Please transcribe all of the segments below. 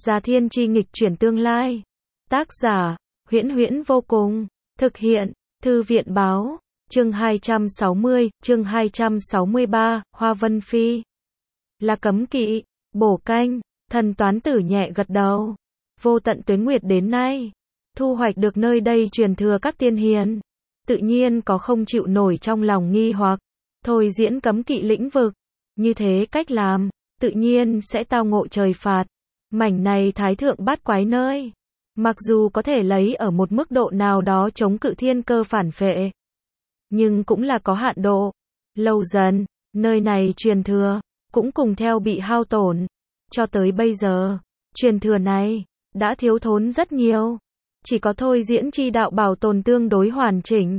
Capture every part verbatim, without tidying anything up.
Gia Thiên Chi nghịch chuyển tương lai. Tác giả, Huyễn Huyễn vô cùng. Thực hiện, Thư viện báo. Chương hai trăm sáu mươi, chương hai trăm sáu mươi ba, Hoa Vân Phi. Là cấm kỵ, bổ canh, Thần Toán Tử nhẹ gật đầu. Vô tận tuế nguyệt đến nay, thu hoạch được nơi đây truyền thừa các tiên hiền. Tự nhiên có không chịu nổi trong lòng nghi hoặc. Thôi diễn cấm kỵ lĩnh vực. Như thế cách làm, tự nhiên sẽ tao ngộ trời phạt. Mảnh này thái thượng bát quái nơi. Mặc dù có thể lấy ở một mức độ nào đó chống cự thiên cơ phản phệ. Nhưng cũng là có hạn độ. Lâu dần, nơi này truyền thừa, cũng cùng theo bị hao tổn. Cho tới bây giờ, truyền thừa này, đã thiếu thốn rất nhiều. Chỉ có thôi diễn chi đạo bảo tồn tương đối hoàn chỉnh.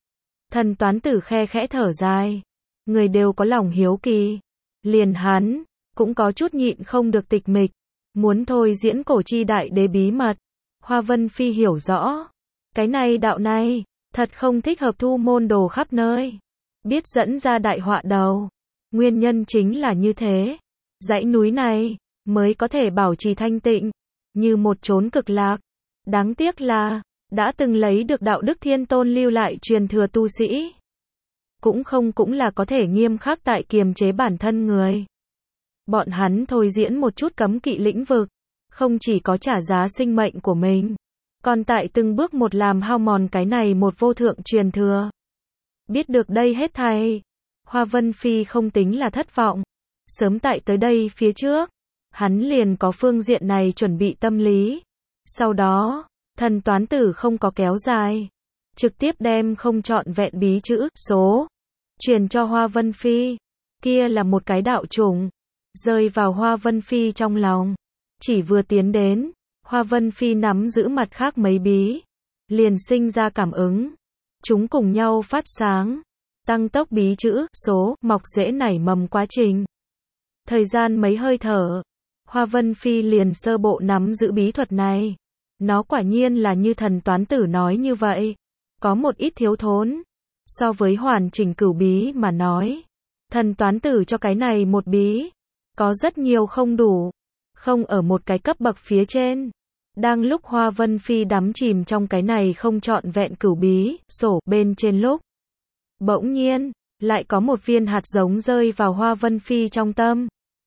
Thần Toán Tử khe khẽ thở dài. Người đều có lòng hiếu kỳ. Liền hắn, cũng có chút nhịn không được tịch mịch. Muốn thôi diễn cổ chi đại đế bí mật. Hoa Vân Phi hiểu rõ. Cái này đạo này, thật không thích hợp thu môn đồ khắp nơi. Biết dẫn ra đại họa đầu. Nguyên nhân chính là như thế. Dãy núi này, mới có thể bảo trì thanh tịnh. Như một chốn cực lạc. Đáng tiếc là, đã từng lấy được đạo đức thiên tôn lưu lại truyền thừa tu sĩ. Cũng không cũng là có thể nghiêm khắc tại kiềm chế bản thân người. Bọn hắn thôi diễn một chút cấm kỵ lĩnh vực. Không chỉ có trả giá sinh mệnh của mình. Còn tại từng bước một làm hao mòn cái này một vô thượng truyền thừa. Biết được đây hết thảy. Hoa Vân Phi không tính là thất vọng. Sớm tại tới đây phía trước. Hắn liền có phương diện này chuẩn bị tâm lý. Sau đó, Thần Toán Tử không có kéo dài. Trực tiếp đem không trọn vẹn bí chữ, số. Truyền cho Hoa Vân Phi. Kia là một cái đạo trùng. Rơi vào Hoa Vân Phi trong lòng. Chỉ vừa tiến đến. Hoa Vân Phi nắm giữ mặt khác mấy bí. Liền sinh ra cảm ứng. Chúng cùng nhau phát sáng. Tăng tốc bí chữ, số, mọc rễ nảy mầm quá trình. Thời gian mấy hơi thở. Hoa Vân Phi liền sơ bộ nắm giữ bí thuật này. Nó quả nhiên là như Thần Toán Tử nói như vậy. Có một ít thiếu thốn. So với hoàn chỉnh cửu bí mà nói. Thần Toán Tử cho cái này một bí. Có rất nhiều không đủ. Không ở một cái cấp bậc phía trên. Đang lúc Hoa Vân Phi đắm chìm trong cái này không trọn vẹn cửu bí, sổ, bên trên lúc. Bỗng nhiên, lại có một viên hạt giống rơi vào Hoa Vân Phi trong tâm.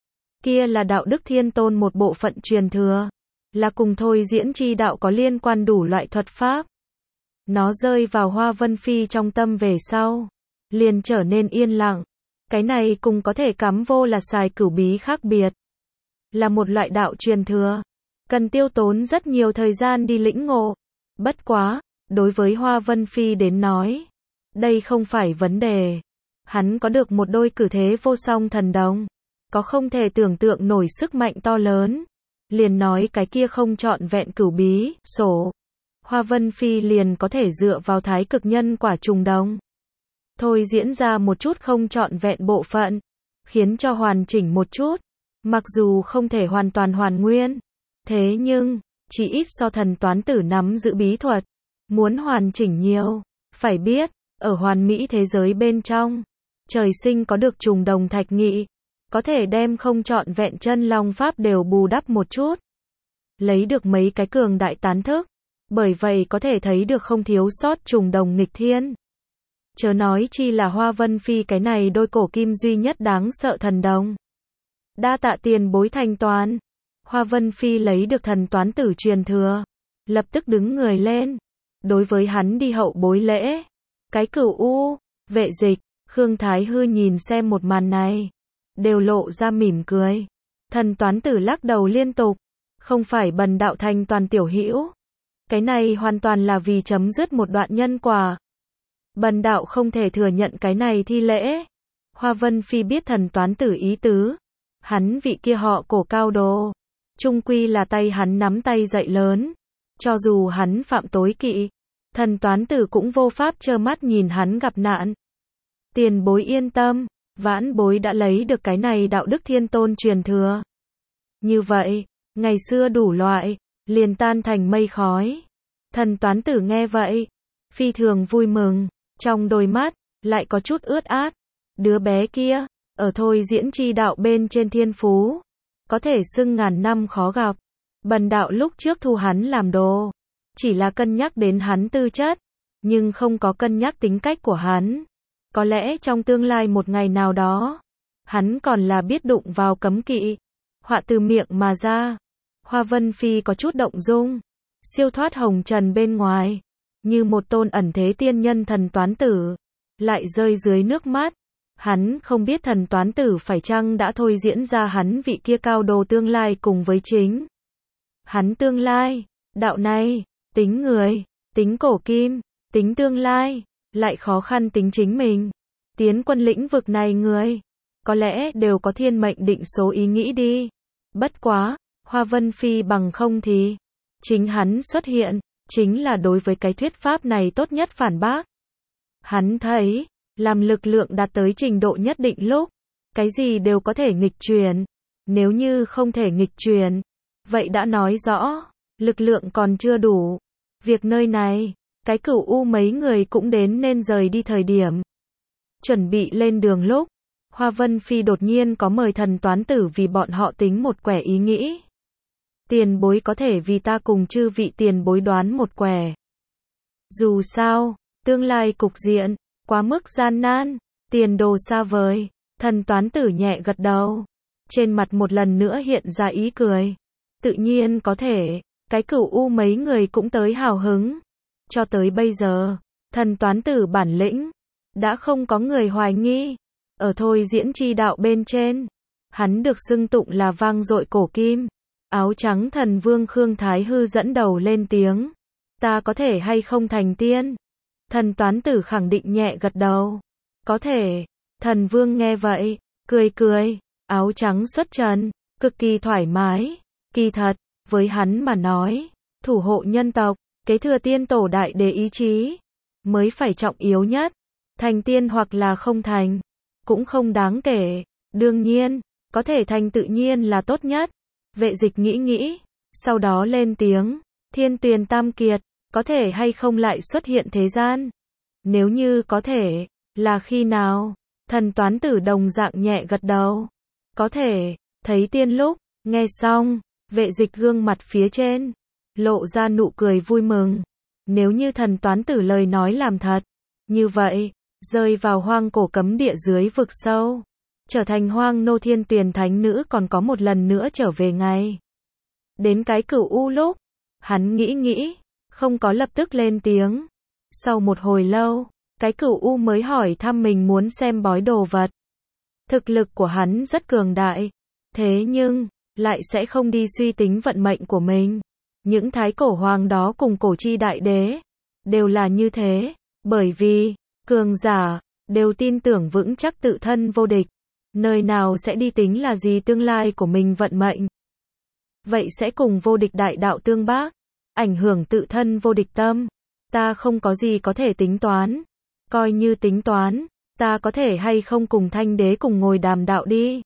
Kia là đạo đức thiên tôn một bộ phận truyền thừa. Là cùng thôi diễn chi đạo có liên quan đủ loại thuật pháp. Nó rơi vào Hoa Vân Phi trong tâm về sau. Liền trở nên yên lặng. Cái này cùng có thể cắm vô là xài cửu bí khác biệt. Là một loại đạo truyền thừa. Cần tiêu tốn rất nhiều thời gian đi lĩnh ngộ. Bất quá, đối với Hoa Vân Phi đến nói. Đây không phải vấn đề. Hắn có được một đôi cử thế vô song thần đồng. Có không thể tưởng tượng nổi sức mạnh to lớn. Liền nói cái kia không trọn vẹn cửu bí, sổ. Hoa Vân Phi liền có thể dựa vào thái cực nhân quả trùng đồng. Thôi diễn ra một chút không trọn vẹn bộ phận. Khiến cho hoàn chỉnh một chút. Mặc dù không thể hoàn toàn hoàn nguyên. Thế nhưng, chỉ ít so Thần Toán Tử nắm giữ bí thuật. Muốn hoàn chỉnh nhiều. Phải biết, ở hoàn mỹ thế giới bên trong. Trời sinh có được trùng đồng thạch nghị. Có thể đem không trọn vẹn chân long pháp đều bù đắp một chút. Lấy được mấy cái cường đại tán thức. Bởi vậy có thể thấy được không thiếu sót trùng đồng nghịch thiên. Chớ nói chi là Hoa Vân Phi cái này đôi cổ kim duy nhất đáng sợ thần đồng. Đa tạ tiền bối thanh toán. Hoa Vân Phi lấy được Thần Toán Tử truyền thừa. Lập tức đứng người lên. Đối với hắn đi hậu bối lễ. Cái cửu u, vệ dịch, Khương Thái Hư nhìn xem một màn này. Đều lộ ra mỉm cười. Thần Toán Tử lắc đầu liên tục. Không phải bần đạo thành toàn tiểu hữu. Cái này hoàn toàn là vì chấm dứt một đoạn nhân quả. Bần đạo không thể thừa nhận cái này thi lễ. Hoa Vân Phi biết Thần Toán Tử ý tứ. Hắn vị kia họ cổ cao đồ. Trung quy là tay hắn nắm tay dậy lớn. Cho dù hắn phạm tối kỵ. Thần Toán Tử cũng vô pháp trơ mắt nhìn hắn gặp nạn. Tiền bối yên tâm. Vãn bối đã lấy được cái này đạo đức thiên tôn truyền thừa. Như vậy, ngày xưa đủ loại, liền tan thành mây khói. Thần Toán Tử nghe vậy. Phi thường vui mừng. Trong đôi mắt, lại có chút ướt át. Đứa bé kia, ở thôi diễn chi đạo bên trên thiên phú. Có thể xưng ngàn năm khó gặp. Bần đạo lúc trước thu hắn làm đồ, chỉ là cân nhắc đến hắn tư chất, nhưng không có cân nhắc tính cách của hắn. Có lẽ trong tương lai một ngày nào đó, hắn còn là biết đụng vào cấm kỵ. Họa từ miệng mà ra. Hoa Vân Phi có chút động dung, siêu thoát hồng trần bên ngoài, như một tôn ẩn thế tiên nhân thần toán tử, lại rơi dưới nước mắt. Hắn không biết thần toán tử phải chăng đã thôi diễn ra hắn vị kia cao đồ tương lai cùng với chính hắn tương lai. Đạo này, tính người, tính cổ kim, tính tương lai, lại khó khăn tính chính mình. Tiến quân lĩnh vực này người, có lẽ đều có thiên mệnh định số ý nghĩ đi. Bất quá, Hoa Vân Phi bằng không thì, chính hắn xuất hiện, chính là đối với cái thuyết pháp này tốt nhất phản bác. Hắn thấy, làm lực lượng đạt tới trình độ nhất định lúc, cái gì đều có thể nghịch chuyển. Nếu như không thể nghịch chuyển, vậy đã nói rõ, lực lượng còn chưa đủ. Việc nơi này, cái cửu u mấy người cũng đến nên rời đi thời điểm. Chuẩn bị lên đường lúc, Hoa Vân Phi đột nhiên có mời thần toán tử vì bọn họ tính một quẻ ý nghĩ. Tiền bối có thể vì ta cùng chư vị tiền bối đoán một quẻ. Dù sao, tương lai cục diện, quá mức gian nan, tiền đồ xa vời, thần toán tử nhẹ gật đầu. Trên mặt một lần nữa hiện ra ý cười. Tự nhiên có thể, cái cửu u mấy người cũng tới hào hứng. Cho tới bây giờ, thần toán tử bản lĩnh, đã không có người hoài nghi. Ở thôi diễn chi đạo bên trên, hắn được xưng tụng là vang dội cổ kim. Áo trắng thần vương Khương Thái Hư dẫn đầu lên tiếng. Ta có thể hay không thành tiên? Thần toán tử khẳng định nhẹ gật đầu. Có thể. Thần vương nghe vậy, cười cười. Áo trắng xuất trần, cực kỳ thoải mái. Kỳ thật, với hắn mà nói, thủ hộ nhân tộc, kế thừa tiên tổ đại đế ý chí, mới phải trọng yếu nhất. Thành tiên hoặc là không thành, cũng không đáng kể. Đương nhiên, có thể thành tự nhiên là tốt nhất. Vệ Dịch nghĩ nghĩ, sau đó lên tiếng. Thiên Tuyền Tam Kiệt, có thể hay không lại xuất hiện thế gian? Nếu như có thể, là khi nào? Thần toán tử đồng dạng nhẹ gật đầu. Có thể, thấy tiên lúc, nghe xong, Vệ Dịch gương mặt phía trên, lộ ra nụ cười vui mừng. Nếu như thần toán tử lời nói làm thật, như vậy, rơi vào hoang cổ cấm địa dưới vực sâu, trở thành hoang nô thiên tuyền thánh nữ còn có một lần nữa trở về ngày. Đến cái cửu u lúc, hắn nghĩ nghĩ, không có lập tức lên tiếng. Sau một hồi lâu, cái cửu u mới hỏi thăm mình muốn xem bói đồ vật. Thực lực của hắn rất cường đại, thế nhưng, lại sẽ không đi suy tính vận mệnh của mình. Những thái cổ hoàng đó cùng cổ chi đại đế, đều là như thế, bởi vì, cường giả, đều tin tưởng vững chắc tự thân vô địch. Nơi nào sẽ đi tính là gì tương lai của mình vận mệnh. Vậy sẽ cùng vô địch đại đạo tương bác, ảnh hưởng tự thân vô địch tâm. Ta không có gì có thể tính toán. Coi như tính toán, ta có thể hay không cùng thanh đế cùng ngồi đàm đạo đi.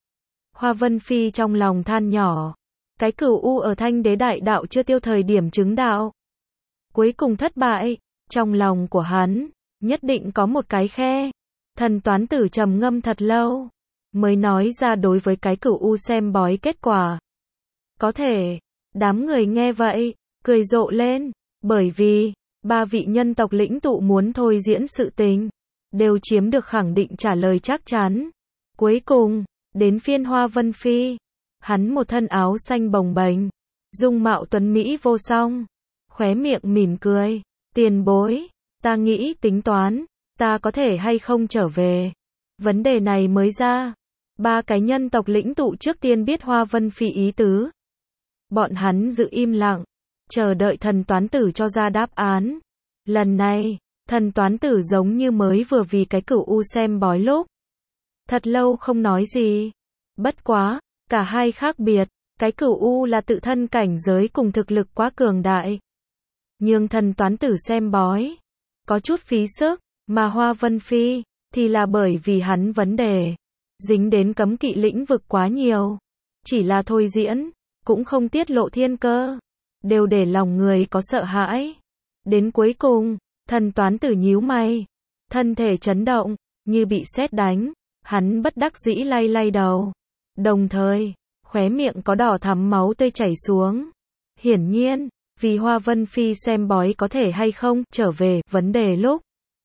Hoa Vân Phi trong lòng than nhỏ. Cái cửu u ở thanh đế đại đạo chưa tiêu thời điểm chứng đạo. Cuối cùng thất bại, trong lòng của hắn, nhất định có một cái khe. Thần toán tử trầm ngâm thật lâu, mới nói ra đối với cái cửu u xem bói kết quả. Có thể, đám người nghe vậy, cười rộ lên, bởi vì, ba vị nhân tộc lĩnh tụ muốn thôi diễn sự tình, đều chiếm được khẳng định trả lời chắc chắn. Cuối cùng, đến phiên Hoa Vân Phi, hắn một thân áo xanh bồng bềnh, dung mạo tuấn mỹ vô song, khóe miệng mỉm cười, tiền bối, ta nghĩ tính toán, ta có thể hay không trở về. Vấn đề này mới ra, ba cái nhân tộc lĩnh tụ trước tiên biết Hoa Vân Phi ý tứ. Bọn hắn giữ im lặng, chờ đợi thần toán tử cho ra đáp án. Lần này, thần toán tử giống như mới vừa vì cái cửu u xem bói lúc. Thật lâu không nói gì. Bất quá, cả hai khác biệt, cái cửu u là tự thân cảnh giới cùng thực lực quá cường đại. Nhưng thần toán tử xem bói, có chút phí sức, mà Hoa Vân Phi, thì là bởi vì hắn vấn đề, dính đến cấm kỵ lĩnh vực quá nhiều. Chỉ là thôi diễn, cũng không tiết lộ thiên cơ, đều để lòng người có sợ hãi. Đến cuối cùng, thần toán tử nhíu mày, thân thể chấn động, như bị sét đánh, hắn bất đắc dĩ lay lay đầu. Đồng thời, khóe miệng có đỏ thắm máu tươi chảy xuống. Hiển nhiên, vì Hoa Vân Phi xem bói có thể hay không trở về vấn đề lúc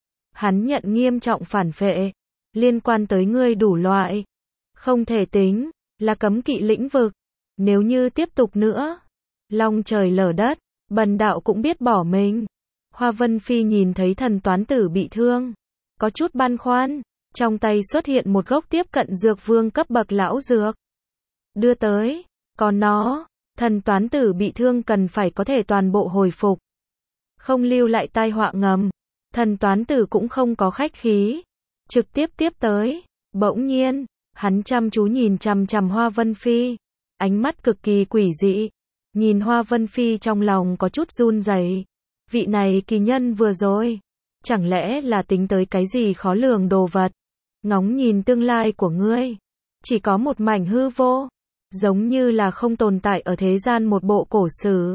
hắn nhận nghiêm trọng phản phệ, liên quan tới ngươi đủ loại, không thể tính, là cấm kỵ lĩnh vực. Nếu như tiếp tục nữa, long trời lở đất, bần đạo cũng biết bỏ mình. Hoa Vân Phi nhìn thấy thần toán tử bị thương, có chút băn khoăn, trong tay xuất hiện một gốc tiếp cận dược vương cấp bậc lão dược. Đưa tới, còn nó, thần toán tử bị thương cần phải có thể toàn bộ hồi phục. Không lưu lại tai họa ngầm. Thần toán tử cũng không có khách khí, trực tiếp tiếp tới. Bỗng nhiên, hắn chăm chú nhìn chằm chằm Hoa Vân Phi, ánh mắt cực kỳ quỷ dị. Nhìn Hoa Vân Phi trong lòng có chút run rẩy. Vị này kỳ nhân vừa rồi, chẳng lẽ là tính tới cái gì khó lường đồ vật? Ngóng nhìn tương lai của ngươi, chỉ có một mảnh hư vô, giống như là không tồn tại ở thế gian một bộ cổ sử.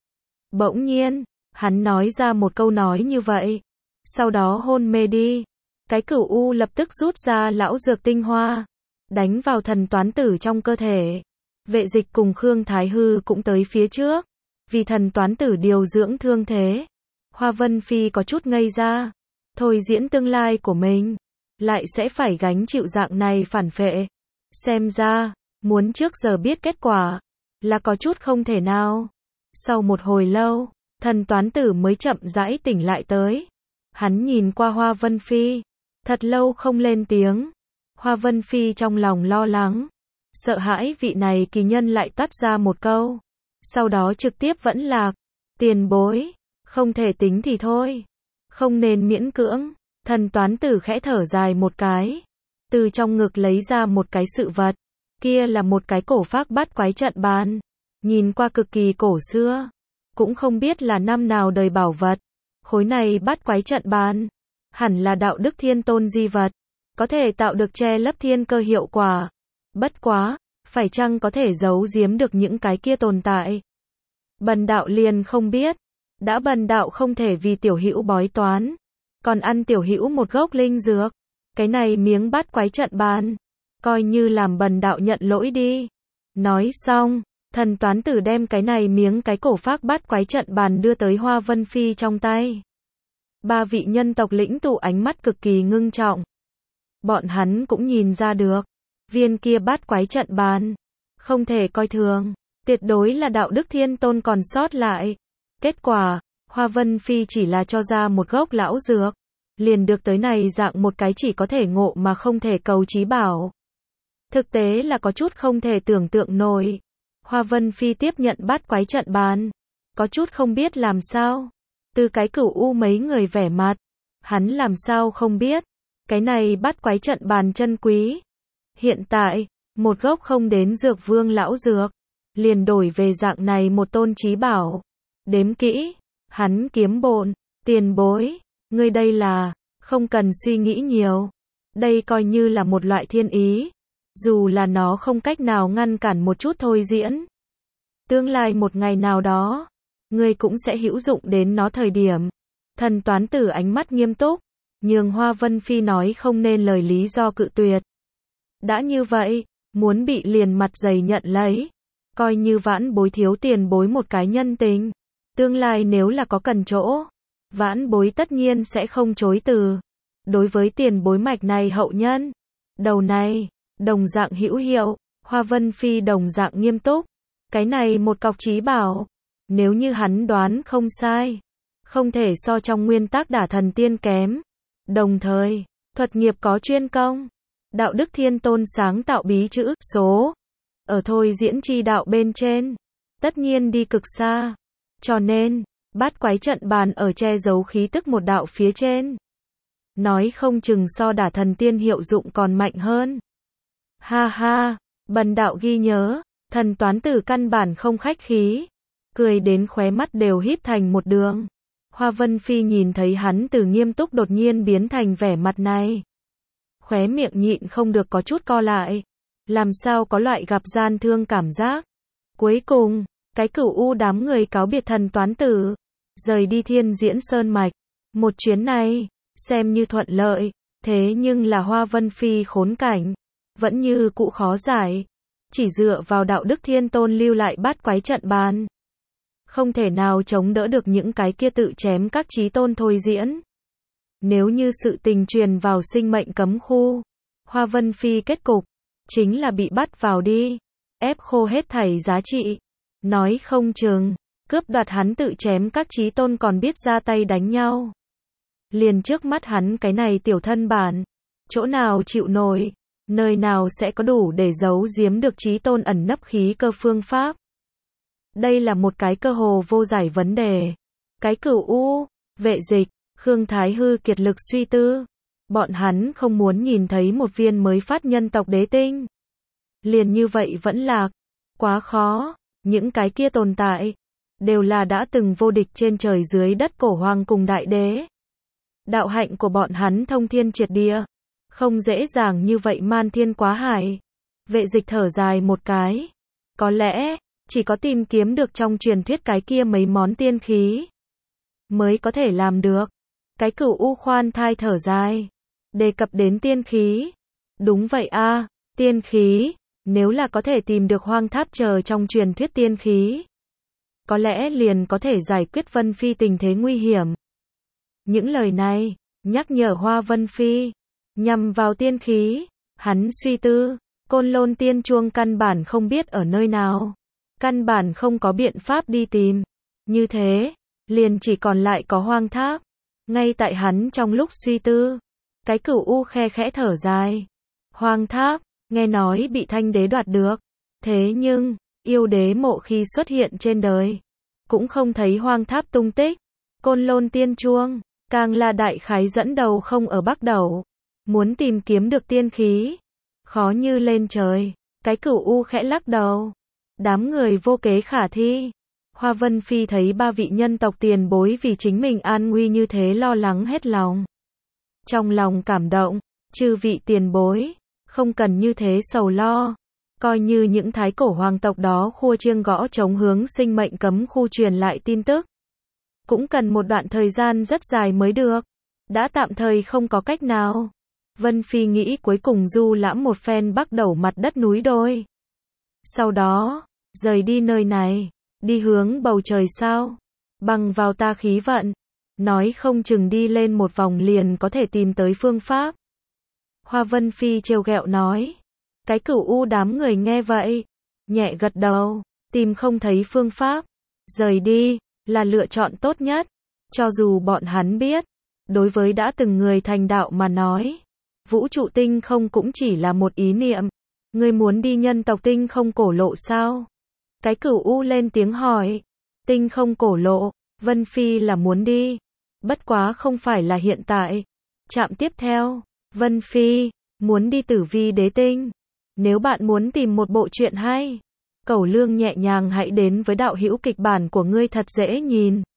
Bỗng nhiên, hắn nói ra một câu nói như vậy, sau đó hôn mê đi. Cái cửu u lập tức rút ra lão dược tinh hoa, đánh vào thần toán tử trong cơ thể. Vệ Dịch cùng Khương Thái Hư cũng tới phía trước, vì thần toán tử điều dưỡng thương thế. Hoa Vân Phi có chút ngây ra, thôi diễn tương lai của mình, lại sẽ phải gánh chịu dạng này phản phệ. Xem ra, muốn trước giờ biết kết quả, là có chút không thể nào. Sau một hồi lâu, thần toán tử mới chậm rãi tỉnh lại tới. Hắn nhìn qua Hoa Vân Phi, thật lâu không lên tiếng. Hoa Vân Phi trong lòng lo lắng, sợ hãi vị này kỳ nhân lại tắt ra một câu, sau đó trực tiếp vẫn lạc. Tiền bối, không thể tính thì thôi, không nên miễn cưỡng. Thần toán tử khẽ thở dài một cái, từ trong ngực lấy ra một cái sự vật, kia là một cái cổ phác bát quái trận bàn, nhìn qua cực kỳ cổ xưa, cũng không biết là năm nào đời bảo vật. Khối này bát quái trận bàn, hẳn là đạo đức thiên tôn di vật, có thể tạo được che lấp thiên cơ hiệu quả. Bất quá, phải chăng có thể giấu giếm được những cái kia tồn tại? Bần đạo liền không biết, đã bần đạo không thể vì tiểu hữu bói toán, còn ăn tiểu hữu một gốc linh dược, cái này miếng bát quái trận bàn, coi như làm bần đạo nhận lỗi đi. Nói xong, thần toán tử đem cái này miếng cái cổ phác bát quái trận bàn đưa tới Hoa Vân Phi trong tay. Ba vị nhân tộc lĩnh tụ ánh mắt cực kỳ ngưng trọng. Bọn hắn cũng nhìn ra được, viên kia bát quái trận bàn, không thể coi thường, tuyệt đối là đạo đức thiên tôn còn sót lại. Kết quả, Hoa Vân Phi chỉ là cho ra một gốc lão dược, liền được tới này dạng một cái chỉ có thể ngộ mà không thể cầu chí bảo. Thực tế là có chút không thể tưởng tượng nổi. Hoa Vân Phi tiếp nhận bát quái trận bàn, có chút không biết làm sao. Từ cái cửu u mấy người vẻ mặt, hắn làm sao không biết, cái này bát quái trận bàn chân quý. Hiện tại, một gốc không đến dược vương lão dược, liền đổi về dạng này một tôn chí bảo. Đếm kỹ, hắn kiếm bộn, tiền bối, ngươi đây là, không cần suy nghĩ nhiều. Đây coi như là một loại thiên ý, dù là nó không cách nào ngăn cản một chút thôi diễn. Tương lai một ngày nào đó, ngươi cũng sẽ hữu dụng đến nó thời điểm. Thần toán tử ánh mắt nghiêm túc, nhường Hoa Vân Phi nói không nên lời lý do cự tuyệt. Đã như vậy, muốn bị liền mặt dày nhận lấy, coi như vãn bối thiếu tiền bối một cái nhân tình. Tương lai nếu là có cần chỗ, vãn bối tất nhiên sẽ không chối từ. Đối với tiền bối mạch này hậu nhân, đầu này, đồng dạng hữu hiệu. Hoa Vân Phi đồng dạng nghiêm túc. Cái này một cọc chí bảo, nếu như hắn đoán không sai, không thể so trong nguyên tắc đả thần tiên kém. Đồng thời, thuật nghiệp có chuyên công, đạo đức thiên tôn sáng tạo bí chữ số, ở thôi diễn chi đạo bên trên, tất nhiên đi cực xa. Cho nên, bát quái trận bàn ở che giấu khí tức một đạo phía trên, nói không chừng so đả thần tiên hiệu dụng còn mạnh hơn. Ha ha, bần đạo ghi nhớ. Thần toán tử căn bản không khách khí, cười đến khóe mắt đều híp thành một đường. Hoa Vân Phi nhìn thấy hắn từ nghiêm túc đột nhiên biến thành vẻ mặt này, khóe miệng nhịn không được có chút co lại, làm sao có loại gặp gian thương cảm giác. Cuối cùng, cái cửu u đám người cáo biệt thần toán tử, rời đi Thiên Diễn Sơn mạch. Một chuyến này, xem như thuận lợi, thế nhưng là Hoa Vân Phi khốn cảnh, vẫn như cũ khó giải. Chỉ dựa vào đạo đức thiên tôn lưu lại bát quái trận bàn, không thể nào chống đỡ được những cái kia tự chém các chí tôn thôi diễn. Nếu như sự tình truyền vào sinh mệnh cấm khu, Hoa Vân Phi kết cục chính là bị bắt vào đi, ép khô hết thảy giá trị. Nói không chừng, cướp đoạt hắn tự chém các chí tôn còn biết ra tay đánh nhau. Liền trước mắt hắn cái này tiểu thân bản, chỗ nào chịu nổi, nơi nào sẽ có đủ để giấu giếm được chí tôn ẩn nấp khí cơ phương pháp. Đây là một cái cơ hồ vô giải vấn đề. Cái Cửu U, Vệ Dịch, Khương Thái Hư kiệt lực suy tư. Bọn hắn không muốn nhìn thấy một viên mới phát nhân tộc đế tinh. Liền như vậy vẫn lạc. Quá khó. Những cái kia tồn tại đều là đã từng vô địch trên trời dưới đất cổ hoàng cùng đại đế. Đạo hạnh của bọn hắn thông thiên triệt địa, không dễ dàng như vậy man thiên quá hải. Vệ Dịch thở dài một cái. Có lẽ chỉ có tìm kiếm được trong truyền thuyết cái kia mấy món tiên khí mới có thể làm được. Cái Cửu U khoan thai thở dài, đề cập đến tiên khí. Đúng vậy a, tiên khí, nếu là có thể tìm được hoang tháp chờ trong truyền thuyết tiên khí, có lẽ liền có thể giải quyết Vân Phi tình thế nguy hiểm. Những lời này nhắc nhở Hoa Vân Phi nhằm vào tiên khí. Hắn suy tư, Côn Lôn tiên chuông căn bản không biết ở nơi nào, căn bản không có biện pháp đi tìm. Như thế, liền chỉ còn lại có hoang tháp. Ngay tại hắn trong lúc suy tư, cái Cửu U khe khẽ thở dài. Hoang tháp, nghe nói bị Thanh đế đoạt được. Thế nhưng, yêu đế mộ khi xuất hiện trên đời, cũng không thấy hoang tháp tung tích. Côn Lôn tiên chuông, càng là đại khái dẫn đầu không ở Bắc Đẩu. Muốn tìm kiếm được tiên khí, khó như lên trời. Cái Cửu U khẽ lắc đầu. Đám người vô kế khả thi. Hoa Vân Phi thấy ba vị nhân tộc tiền bối vì chính mình an nguy như thế lo lắng hết lòng. Trong lòng cảm động, chư vị tiền bối, không cần như thế sầu lo. Coi như những thái cổ hoàng tộc đó khua chiêng gõ trống hướng sinh mệnh cấm khu truyền lại tin tức. Cũng cần một đoạn thời gian rất dài mới được. Đã tạm thời không có cách nào. Vân Phi nghĩ cuối cùng du lãm một phen Bắc Đẩu mặt đất núi đôi. Sau đó, rời đi nơi này, đi hướng bầu trời sao. Bằng vào ta khí vận, nói không chừng đi lên một vòng liền có thể tìm tới phương pháp. Hoa Vân Phi trêu ghẹo nói. Cái Cửu U đám người nghe vậy, nhẹ gật đầu, tìm không thấy phương pháp, rời đi, là lựa chọn tốt nhất. Cho dù bọn hắn biết, đối với đã từng người thành đạo mà nói, vũ trụ tinh không cũng chỉ là một ý niệm. Ngươi muốn đi nhân tộc tinh không cổ lộ sao? Cái Cửu U lên tiếng hỏi. Tinh không cổ lộ, Vân Phi là muốn đi. Bất quá không phải là hiện tại. Trạm tiếp theo, Vân Phi muốn đi Tử Vi đế tinh. Nếu bạn muốn tìm một bộ truyện hay, Cẩu Lương nhẹ nhàng hãy đến với đạo hữu kịch bản của ngươi thật dễ nhìn.